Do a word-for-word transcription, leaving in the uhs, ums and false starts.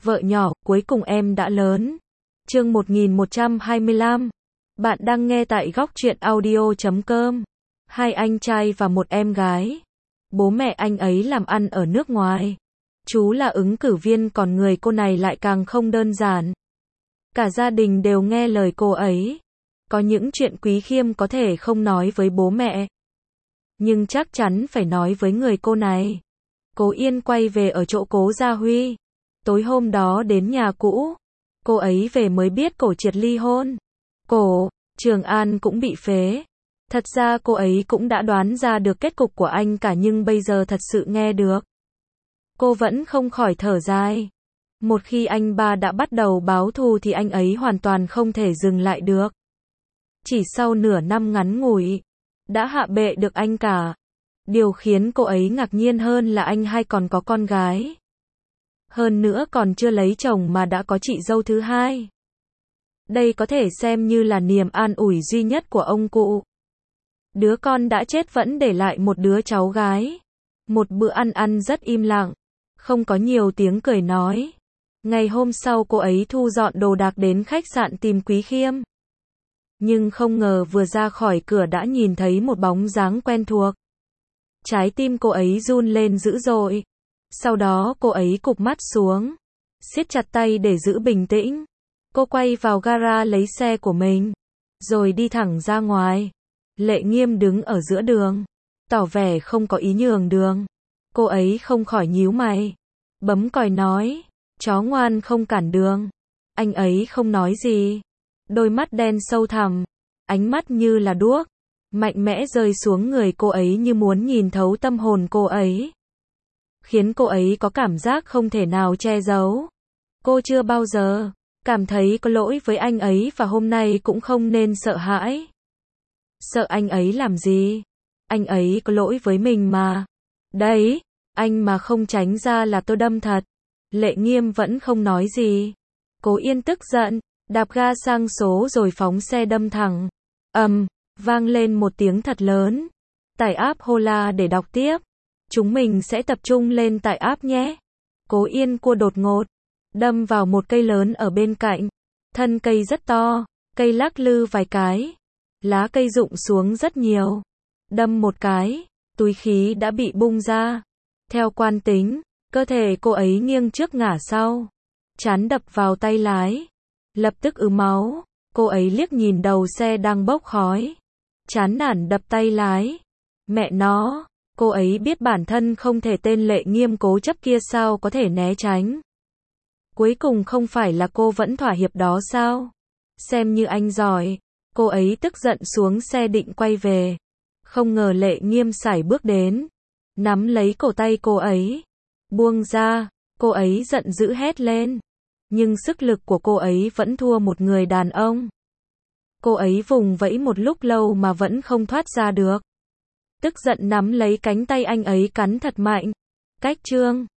Vợ nhỏ, cuối cùng em đã lớn. Chương một nghìn một trăm hai mươi lăm. Bạn đang nghe tại góc truyện audio chấm com. Hai anh trai và một em gái. Bố mẹ anh ấy làm ăn ở nước ngoài. Chú là ứng cử viên, còn người cô này lại càng không đơn giản. Cả gia đình đều nghe lời cô ấy. Có những chuyện Quý Khiêm có thể không nói với bố mẹ, nhưng chắc chắn phải nói với người cô này. Cố Yên quay về ở chỗ Cố Gia Huy. Tối hôm đó đến nhà cũ, cô ấy về mới biết Cổ Triệt ly hôn. Cổ Trường An cũng bị phế. Thật ra cô ấy cũng đã đoán ra được kết cục của anh cả, nhưng bây giờ thật sự nghe được, cô vẫn không khỏi thở dài. Một khi anh ba đã bắt đầu báo thù thì anh ấy hoàn toàn không thể dừng lại được. Chỉ sau nửa năm ngắn ngủi, đã hạ bệ được anh cả. Điều khiến cô ấy ngạc nhiên hơn là anh hai còn có con gái. Hơn nữa còn chưa lấy chồng mà đã có chị dâu thứ hai. Đây có thể xem như là niềm an ủi duy nhất của ông cụ. Đứa con đã chết vẫn để lại một đứa cháu gái. Một bữa ăn ăn rất im lặng, không có nhiều tiếng cười nói. Ngày hôm sau cô ấy thu dọn đồ đạc đến khách sạn tìm Quý Khiêm. Nhưng không ngờ vừa ra khỏi cửa đã nhìn thấy một bóng dáng quen thuộc. Trái tim cô ấy run lên dữ dội. Sau đó cô ấy cụp mắt xuống, siết chặt tay để giữ bình tĩnh. Cô quay vào gara lấy xe của mình, rồi đi thẳng ra ngoài. Lệ Nghiêm đứng ở giữa đường, tỏ vẻ không có ý nhường đường. Cô ấy không khỏi nhíu mày, bấm còi nói, chó ngoan không cản đường. Anh ấy không nói gì. Đôi mắt đen sâu thẳm, ánh mắt như là đuốc, mạnh mẽ rơi xuống người cô ấy như muốn nhìn thấu tâm hồn cô ấy, khiến cô ấy có cảm giác không thể nào che giấu. Cô chưa bao giờ cảm thấy có lỗi với anh ấy và hôm nay cũng không nên sợ hãi. Sợ anh ấy làm gì? Anh ấy có lỗi với mình mà. Đấy, anh mà không tránh ra là tôi đâm thật. Lệ Nghiêm vẫn không nói gì. Cố Yên tức giận, đạp ga sang số rồi phóng xe đâm thẳng. Ầm, um, vang lên một tiếng thật lớn. Tải app Hola để đọc tiếp. Chúng mình sẽ tập trung lên tải app nhé. Cố Yên cua đột ngột, đâm vào một cây lớn ở bên cạnh. Thân cây rất to, cây lắc lư vài cái, lá cây rụng xuống rất nhiều. Đâm một cái, túi khí đã bị bung ra. Theo quan tính, cơ thể cô ấy nghiêng trước ngả sau, trán đập vào tay lái, lập tức ứ máu. Cô ấy liếc nhìn đầu xe đang bốc khói, chán nản đập tay lái. Mẹ nó, cô ấy biết bản thân không thể, tên Lệ Nghiêm cố chấp kia sao có thể né tránh. Cuối cùng không phải là cô vẫn thỏa hiệp đó sao? Xem như anh giỏi. Cô ấy tức giận xuống xe định quay về. Không ngờ Lệ Nghiêm sải bước đến, nắm lấy cổ tay cô ấy, buông ra. Cô ấy giận dữ hét lên, nhưng sức lực của cô ấy vẫn thua một người đàn ông. Cô ấy vùng vẫy một lúc lâu mà vẫn không thoát ra được. Tức giận nắm lấy cánh tay anh ấy cắn thật mạnh. Cách chương